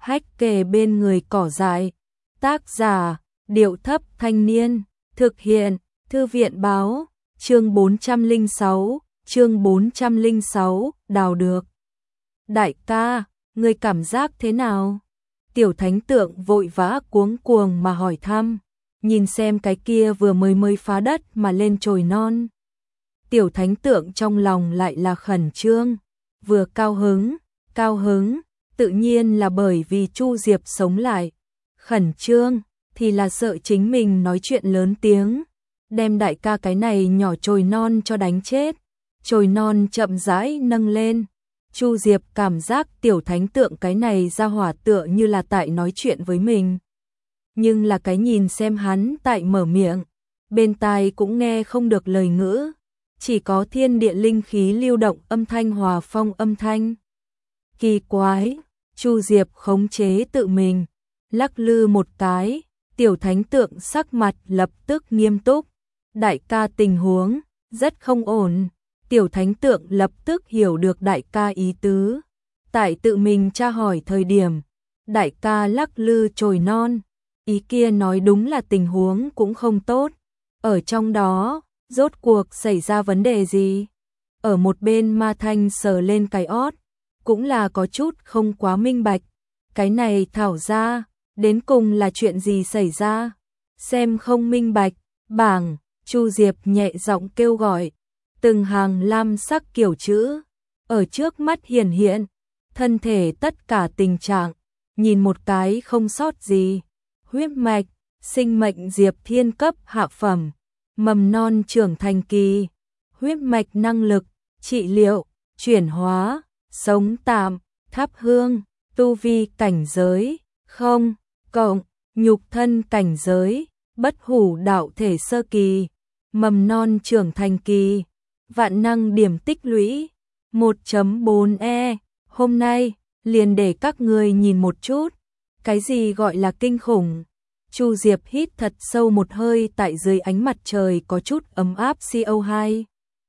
hách kề bên người cỏ dại. Tác giả, Điệu Thấp Thanh Niên, thực hiện, Thư viện Báo, chương 406, đào được. Đại ca, ngươi cảm giác thế nào? Tiểu Thánh Tượng vội vã cuống cuồng mà hỏi thăm, nhìn xem cái kia vừa mới phá đất mà lên chồi non. Tiểu Thánh Tượng trong lòng lại là khẩn trương, vừa cao hứng, tự nhiên là bởi vì Chu Diệp sống lại. Khẩn trương thì là sợ chính mình nói chuyện lớn tiếng, đem đại ca cái này nhỏ chồi non cho đánh chết. Chồi non chậm rãi nâng lên. Chu Diệp cảm giác Tiểu Thánh Tượng cái này ra hỏa tựa như là tại nói chuyện với mình. Nhưng là cái nhìn xem hắn tại mở miệng, bên tai cũng nghe không được lời ngữ, chỉ có thiên địa linh khí lưu động âm thanh hòa phong âm thanh. Kỳ quái, Chu Diệp khống chế tự mình, lắc lư một cái, Tiểu Thánh Tượng sắc mặt lập tức nghiêm túc. Đại ca tình huống rất không ổn. Tiểu Thánh Tượng lập tức hiểu được đại ca ý tứ. Tại tự mình tra hỏi thời điểm, đại ca lắc lư chồi non, ý kia nói đúng là tình huống cũng không tốt. Ở trong đó, rốt cuộc xảy ra vấn đề gì? Ở một bên Ma Thanh sờ lên cái ót, cũng là có chút không quá minh bạch. Cái này thảo ra, đến cùng là chuyện gì xảy ra? Xem không minh bạch, bảng, Chu Diệp nhẹ giọng kêu gọi. Từng hàng lam sắc kiểu chữ ở trước mắt hiển hiện, thân thể tất cả tình trạng, nhìn một cái không sót gì. Huyết mạch, sinh mệnh Diệp Thiên cấp hạ phẩm, mầm non trưởng thành kỳ, huyết mạch năng lực, trị liệu, chuyển hóa, sống tạm, thắp hương, tu vi cảnh giới, không, cộng, nhục thân cảnh giới, bất hủ đạo thể sơ kỳ, mầm non trưởng thành kỳ. Vạn năng điểm tích lũy 1.4e. Hôm nay liền để các người nhìn một chút cái gì gọi là kinh khủng. Chu Diệp hít thật sâu một hơi, tại dưới ánh mặt trời có chút ấm áp CO2.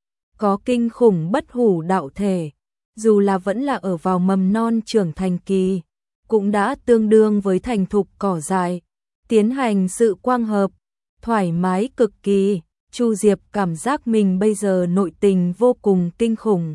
Có kinh khủng bất hủ đạo thể, dù là vẫn là ở vào mầm non trưởng thành kỳ, cũng đã tương đương với thành thục cỏ dại, tiến hành sự quang hợp, thoải mái cực kỳ. Chu Diệp cảm giác mình bây giờ nội tình vô cùng kinh khủng.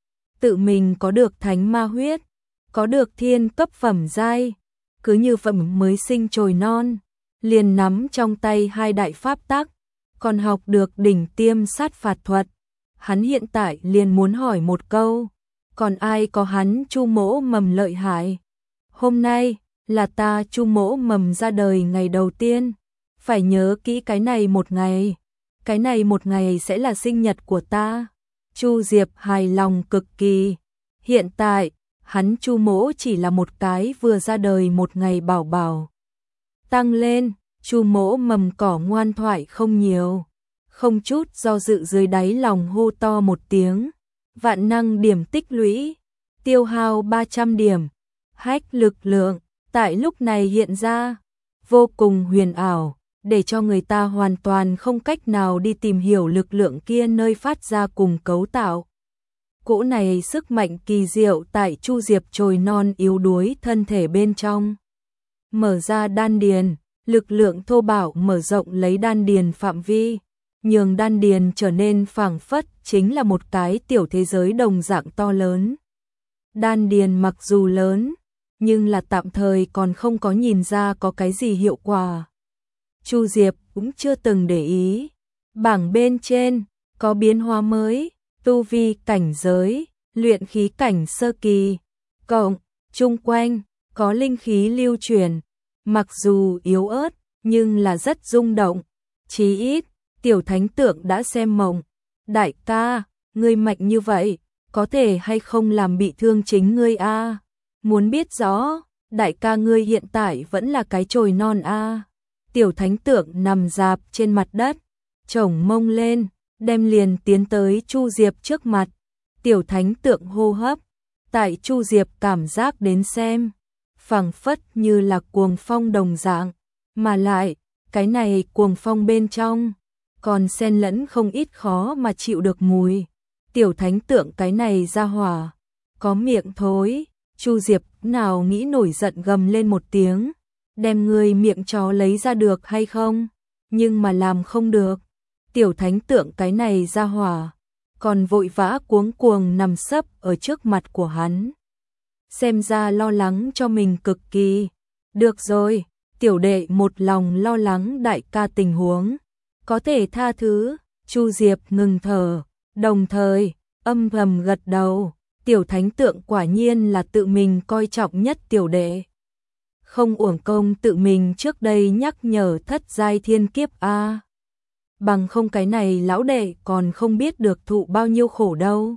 Tự mình có được thánh ma huyết, có được thiên cấp phẩm giai, cứ như phẩm mới sinh chồi non, liền nắm trong tay hai đại pháp tắc, còn học được đỉnh tiêm sát phạt thuật. Hắn hiện tại liền muốn hỏi một câu, còn ai có hắn Chu Mỗ Mầm lợi hại? Hôm nay là ta Chu Mỗ Mầm ra đời ngày đầu tiên, phải nhớ kỹ cái này một ngày. Cái này một ngày sẽ là sinh nhật của ta. Chu Diệp hài lòng cực kỳ. Hiện tại, hắn Chu Mỗ chỉ là một cái vừa ra đời một ngày bảo bảo. Tăng lên, Chu Mỗ Mầm cỏ ngoan thoại không nhiều. Không chút do dự dưới đáy lòng hô to một tiếng. Vạn năng điểm tích lũy, tiêu hao 300 điểm. Hách lực lượng, tại lúc này hiện ra, vô cùng huyền ảo, để cho người ta hoàn toàn không cách nào đi tìm hiểu lực lượng kia nơi phát ra cùng cấu tạo. Cỗ này sức mạnh kỳ diệu tại Chu Diệp chồi non yếu đuối thân thể bên trong. Mở ra đan điền, lực lượng thô bạo mở rộng lấy đan điền phạm vi, nhường đan điền trở nên phảng phất chính là một cái tiểu thế giới đồng dạng to lớn. Đan điền mặc dù lớn, nhưng là tạm thời còn không có nhìn ra có cái gì hiệu quả. Chu Diệp cũng chưa từng để ý. Bảng bên trên có biến hóa mới, tu vi cảnh giới, luyện khí cảnh sơ kỳ, cộng, chung quanh có linh khí lưu truyền, mặc dù yếu ớt nhưng là rất rung động. Chí ít, Tiểu Thánh Tượng đã xem mộng. Đại ca, ngươi mạnh như vậy, có thể hay không làm bị thương chính ngươi a? Muốn biết rõ, đại ca ngươi hiện tại vẫn là cái chồi non a. Tiểu Thánh Tượng nằm rạp trên mặt đất, chổng mông lên, đem liền tiến tới Chu Diệp trước mặt. Tiểu Thánh Tượng hô hấp, tại Chu Diệp cảm giác đến xem, phảng phất như là cuồng phong đồng dạng, mà lại, cái này cuồng phong bên trong, còn xen lẫn không ít khó mà chịu được mùi. Tiểu Thánh Tượng cái này ra hỏa, có miệng thối, Chu Diệp nào nghĩ nổi giận gầm lên một tiếng, đem ngươi miệng chó lấy ra được hay không? Nhưng mà làm không được. Tiểu thánh tượng cái này ra hỏa, còn vội vã cuống cuồng nằm sấp ở trước mặt của hắn. Xem ra lo lắng cho mình cực kỳ. Được rồi, tiểu đệ một lòng lo lắng đại ca tình huống. Có thể tha thứ. Chu Diệp ngừng thở, đồng thời âm thầm gật đầu. Tiểu thánh tượng quả nhiên là tự mình coi trọng nhất tiểu đệ. Không uổng công tự mình trước đây nhắc nhở thất giai thiên kiếp a. Bằng không cái này lão đệ còn không biết được thụ bao nhiêu khổ đâu.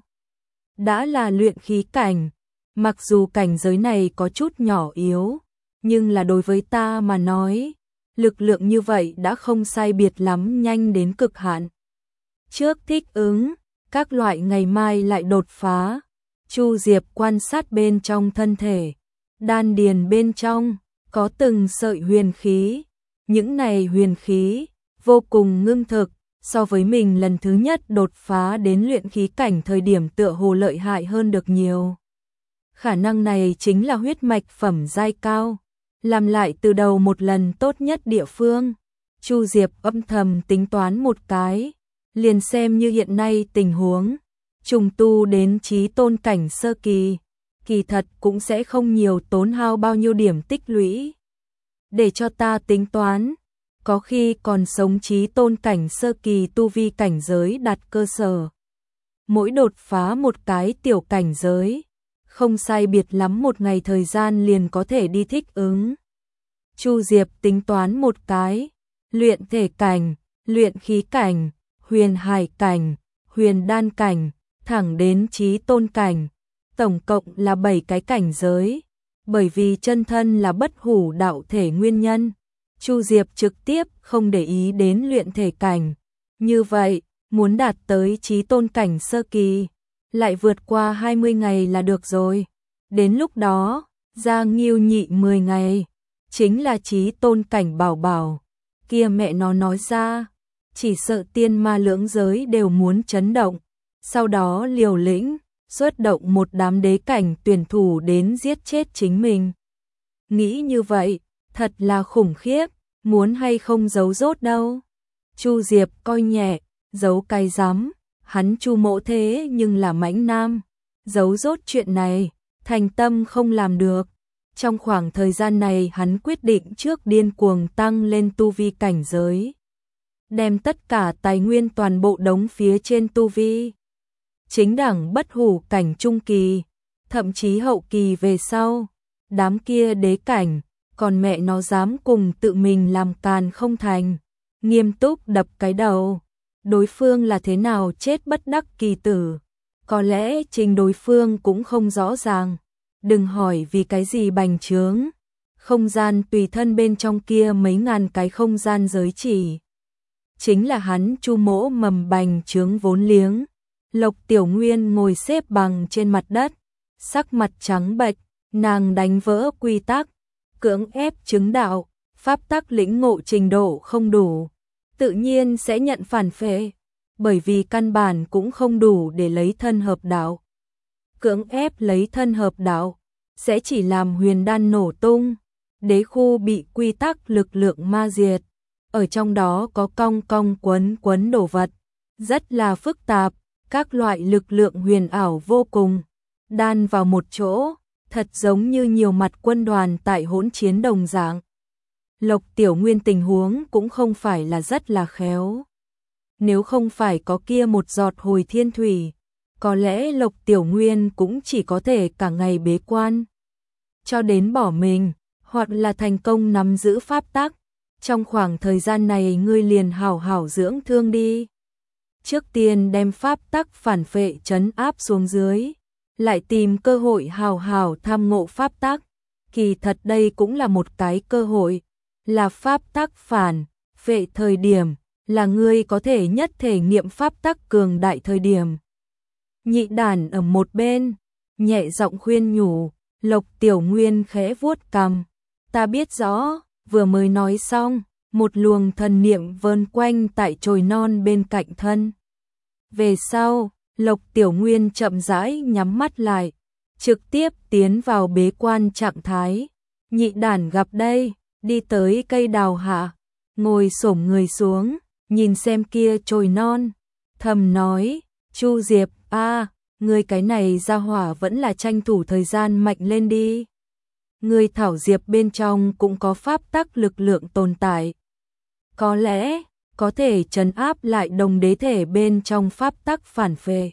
Đã là luyện khí cảnh, mặc dù cảnh giới này có chút nhỏ yếu, nhưng là đối với ta mà nói, lực lượng như vậy đã không sai biệt lắm, nhanh đến cực hạn. Trước thích ứng, các loại ngày mai lại đột phá. Chu Diệp quan sát bên trong thân thể, đan điền bên trong có từng sợi huyền khí, những này huyền khí vô cùng ngưng thực, so với mình lần thứ nhất đột phá đến luyện khí cảnh thời điểm tựa hồ lợi hại hơn được nhiều. Khả năng này chính là huyết mạch phẩm giai cao, làm lại từ đầu một lần tốt nhất địa phương. Chu Diệp âm thầm tính toán một cái, liền xem như hiện nay tình huống, trùng tu đến chí tôn cảnh sơ kỳ, kỳ thật cũng sẽ không nhiều tốn hao bao nhiêu điểm tích lũy. Để cho ta tính toán, có khi còn sống chí tôn cảnh sơ kỳ tu vi cảnh giới đặt cơ sở. Mỗi đột phá một cái tiểu cảnh giới, không sai biệt lắm một ngày thời gian liền có thể đi thích ứng. Chu Diệp tính toán một cái, luyện thể cảnh, luyện khí cảnh, huyền hải cảnh, huyền đan cảnh, thẳng đến chí tôn cảnh, tổng cộng là 7 cái cảnh giới. Bởi vì chân thân là bất hủ đạo thể nguyên nhân, Chu Diệp trực tiếp không để ý đến luyện thể cảnh. Như vậy, muốn đạt tới chí tôn cảnh sơ kỳ, lại vượt qua 20 ngày là được rồi. Đến lúc đó, ra Nghiêu nhị 10 ngày, chính là chí tôn cảnh bảo bảo. Kia mẹ nó nói ra, chỉ sợ tiên ma lưỡng giới đều muốn chấn động, sau đó liều lĩnh xuất động một đám đế cảnh tuyển thủ đến giết chết chính mình. Nghĩ như vậy, thật là khủng khiếp, muốn hay không giấu rốt đâu. Chu Diệp coi nhẹ, giấu cái rắm, hắn Chu Mỗ thế nhưng là mãnh nam, giấu rốt chuyện này, thành tâm không làm được. Trong khoảng thời gian này hắn quyết định trước điên cuồng tăng lên tu vi cảnh giới, đem tất cả tài nguyên toàn bộ đống phía trên tu vi. Chính đẳng bất hủ cảnh trung kỳ, thậm chí hậu kỳ về sau, đám kia đế cảnh, còn mẹ nó dám cùng tự mình làm càn không thành, nghiêm túc đập cái đầu. Đối phương là thế nào chết bất đắc kỳ tử, có lẽ chính đối phương cũng không rõ ràng. Đừng hỏi vì cái gì bành trướng, không gian tùy thân bên trong kia mấy ngàn cái không gian giới chỉ, chính là hắn Chu Mỗ mầm bành trướng vốn liếng. Lộc Tiểu Nguyên ngồi xếp bằng trên mặt đất, sắc mặt trắng bệch, nàng đánh vỡ quy tắc, cưỡng ép chứng đạo, pháp tắc lĩnh ngộ trình độ không đủ, tự nhiên sẽ nhận phản phệ, bởi vì căn bản cũng không đủ để lấy thân hợp đạo. Cưỡng ép lấy thân hợp đạo, sẽ chỉ làm huyền đan nổ tung, đế khu bị quy tắc lực lượng ma diệt, ở trong đó có cong cong quấn quấn đồ vật, rất là phức tạp. Các loại lực lượng huyền ảo vô cùng, đan vào một chỗ, thật giống như nhiều mặt quân đoàn tại hỗn chiến đồng dạng. Lộc Tiểu Nguyên tình huống cũng không phải là rất là khéo. Nếu không phải có kia một giọt hồi thiên thủy, có lẽ Lộc Tiểu Nguyên cũng chỉ có thể cả ngày bế quan, cho đến bỏ mình, hoặc là thành công nắm giữ pháp tắc. Trong khoảng thời gian này ngươi liền hảo hảo dưỡng thương đi. Trước tiên đem pháp tắc phản phệ trấn áp xuống dưới, lại tìm cơ hội hào hào tham ngộ pháp tắc. Kỳ thật đây cũng là một cái cơ hội, là pháp tắc phản phệ thời điểm, là ngươi có thể nhất thể nghiệm pháp tắc cường đại thời điểm. Nhị đản ở một bên, nhẹ giọng khuyên nhủ, Lộc Tiểu Nguyên khẽ vuốt cằm. Ta biết rõ, vừa mới nói xong, một luồng thần niệm vờn quanh tại chồi non bên cạnh thân. Về sau, Lộc Tiểu Nguyên chậm rãi nhắm mắt lại, trực tiếp tiến vào bế quan trạng thái. Nhị đản gặp đây, đi tới cây đào hạ, ngồi xổm người xuống, nhìn xem kia chồi non, thầm nói, Chu Diệp, ngươi cái này ra hỏa vẫn là tranh thủ thời gian mạnh lên đi. Ngươi thảo diệp bên trong cũng có pháp tắc lực lượng tồn tại. Có lẽ, có thể trấn áp lại đồng đế thể bên trong pháp tắc phản phệ.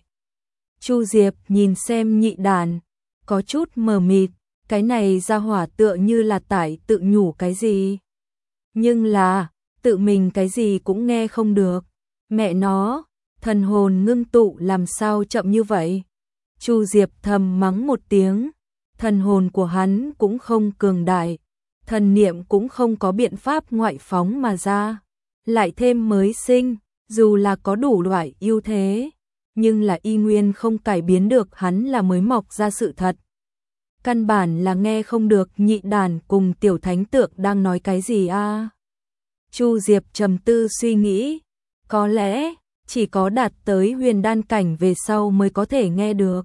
Chu Diệp nhìn xem nhị đàn, có chút mờ mịt, cái này ra hỏa tựa như là tải tự nhủ cái gì. Nhưng là, tự mình cái gì cũng nghe không được. Mẹ nó, thần hồn ngưng tụ làm sao chậm như vậy? Chu Diệp thầm mắng một tiếng, thần hồn của hắn cũng không cường đại, thần niệm cũng không có biện pháp ngoại phóng mà ra, lại thêm mới sinh, dù là có đủ loại ưu thế, nhưng là y nguyên không cải biến được hắn là mới mọc ra sự thật. Căn bản là nghe không được nhị đàn cùng tiểu thánh tượng đang nói cái gì a. Chu Diệp trầm tư suy nghĩ, có lẽ chỉ có đạt tới huyền đan cảnh về sau mới có thể nghe được.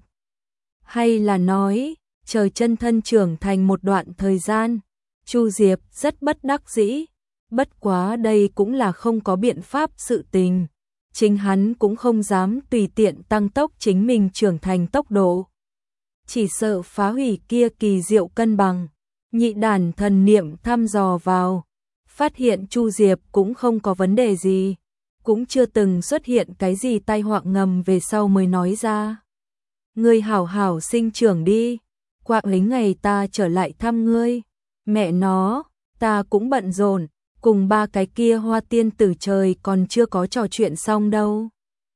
Hay là nói, chờ chân thân trưởng thành một đoạn thời gian, Chu Diệp rất bất đắc dĩ, bất quá đây cũng là không có biện pháp sự tình. Chính hắn cũng không dám tùy tiện tăng tốc chính mình trưởng thành tốc độ. Chỉ sợ phá hủy kia kỳ diệu cân bằng. Nhị đàn thần niệm thăm dò vào, phát hiện Chu Diệp cũng không có vấn đề gì, cũng chưa từng xuất hiện cái gì tai họa ngầm về sau mới nói ra. Ngươi hảo hảo sinh trưởng đi, qua mấy ngày ta trở lại thăm ngươi. Mẹ nó, ta cũng bận rộn, cùng ba cái kia hoa tiên tử trời còn chưa có trò chuyện xong đâu.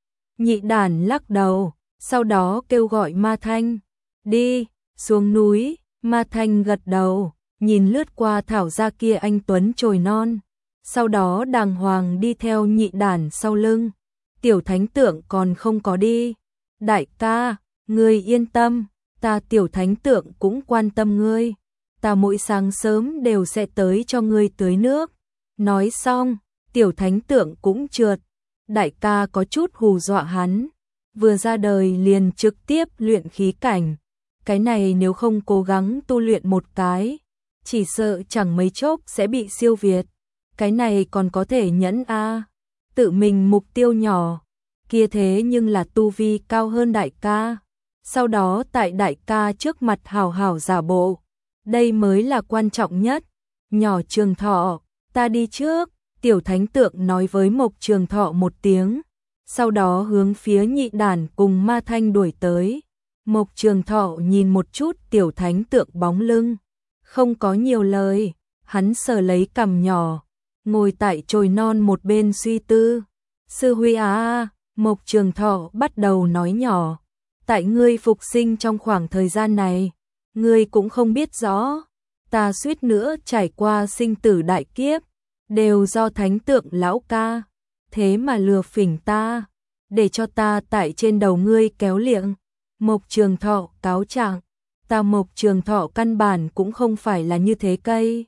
Nhị đàn lắc đầu, sau đó kêu gọi Ma Thanh, đi, xuống núi. Ma Thanh gật đầu, nhìn lướt qua thảo gia kia anh tuấn chồi non, sau đó đàng hoàng đi theo nhị đàn sau lưng. Tiểu thánh tượng còn không có đi. Đại ca, ngươi yên tâm, ta tiểu thánh tượng cũng quan tâm ngươi, ta mỗi sáng sớm đều sẽ tới cho ngươi tưới nước. Nói xong, tiểu thánh tượng cũng trượt. Đại ca có chút hù dọa hắn, vừa ra đời liền trực tiếp luyện khí cảnh. Cái này nếu không cố gắng tu luyện một cái, chỉ sợ chẳng mấy chốc sẽ bị siêu việt. Cái này còn có thể nhẫn a. Tự mình mục tiêu nhỏ, kia thế nhưng là tu vi cao hơn đại ca. Sau đó tại đại ca trước mặt hào hào giả bộ, đây mới là quan trọng nhất. Nhỏ Trường Thọ, ta đi trước. Tiểu thánh tượng nói với Mộc Trường Thọ một tiếng, sau đó hướng phía nhị đàn cùng Ma Thanh đuổi tới. Mộc Trường Thọ nhìn một chút tiểu thánh tượng bóng lưng, không có nhiều lời, hắn sờ lấy cằm nhỏ, ngồi tại chồi non một bên suy tư. Sư huy Mộc Trường Thọ bắt đầu nói nhỏ, tại ngươi phục sinh trong khoảng thời gian này, ngươi cũng không biết rõ, ta suýt nữa trải qua sinh tử đại kiếp, đều do thánh tượng lão ca, thế mà lừa phỉnh ta, để cho ta tại trên đầu ngươi kéo liệng. Mộc Trường Thọ cáo trạng, ta Mộc Trường Thọ căn bản cũng không phải là như thế cây.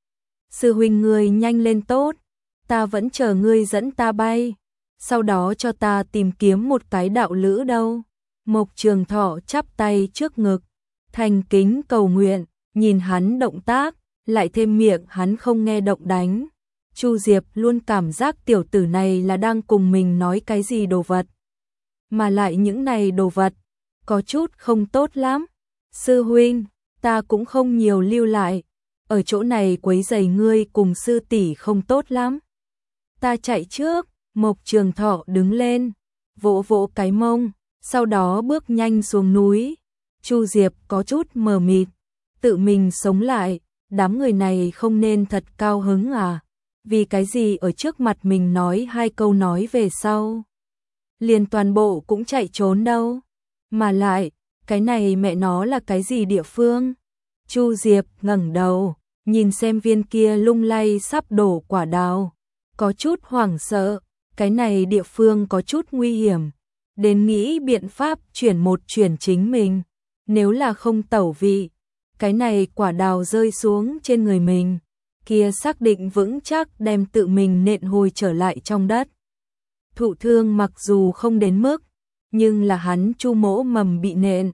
Sư huynh ngươi nhanh lên tốt, ta vẫn chờ ngươi dẫn ta bay, sau đó cho ta tìm kiếm một cái đạo lữ đâu. Mộc Trường Thọ chắp tay trước ngực, thành kính cầu nguyện, nhìn hắn động tác, lại thêm miệng hắn không nghe động đánh. Chu Diệp luôn cảm giác tiểu tử này là đang cùng mình nói cái gì đồ vật. Mà lại những này đồ vật, có chút không tốt lắm. Sư huynh, ta cũng không nhiều lưu lại, ở chỗ này quấy rầy ngươi cùng sư tỷ không tốt lắm. Ta chạy trước. Mộc Trường Thọ đứng lên, vỗ vỗ cái mông, sau đó bước nhanh xuống núi. Chu Diệp có chút mờ mịt, tự mình sống lại, đám người này không nên thật cao hứng à? Vì cái gì ở trước mặt mình nói hai câu nói về sau, liền toàn bộ cũng chạy trốn đâu? Mà lại, cái này mẹ nó là cái gì địa phương? Chu Diệp ngẩng đầu, nhìn xem viên kia lung lay sắp đổ quả đào, có chút hoảng sợ. Cái này địa phương có chút nguy hiểm, đến nghĩ biện pháp chuyển chính mình. Nếu là không tẩu vị, cái này quả đào rơi xuống trên người mình, kia xác định vững chắc đem tự mình nện hồi trở lại trong đất. Thụ thương mặc dù không đến mức, nhưng là hắn Chu mỗ mầm bị nện,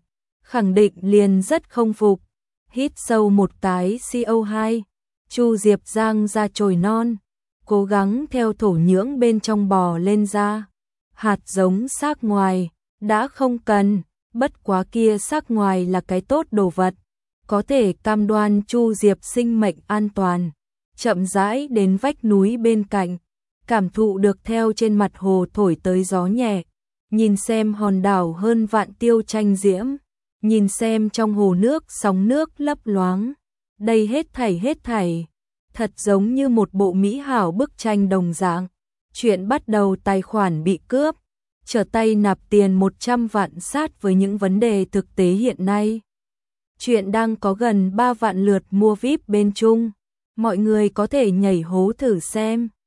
khẳng định liền rất không phục. Hít sâu một cái CO2, Chu Diệp giang ra chồi non, cố gắng theo thổ nhưỡng bên trong bò lên ra. Hạt giống xác ngoài, đã không cần, bất quá kia xác ngoài là cái tốt đồ vật, có thể cam đoan Chu Diệp sinh mệnh an toàn. Chậm rãi đến vách núi bên cạnh, cảm thụ được theo trên mặt hồ thổi tới gió nhẹ, nhìn xem hòn đảo hơn vạn tiêu tranh diễm, nhìn xem trong hồ nước sóng nước lấp loáng. Đây hết thảy, thật giống như một bộ mỹ hảo bức tranh đồng dạng. Chuyện bắt đầu tài khoản bị cướp, trở tay nạp tiền 100 vạn sát với những vấn đề thực tế hiện nay. Chuyện đang có gần 3 vạn lượt mua VIP bên Trung, mọi người có thể nhảy hố thử xem.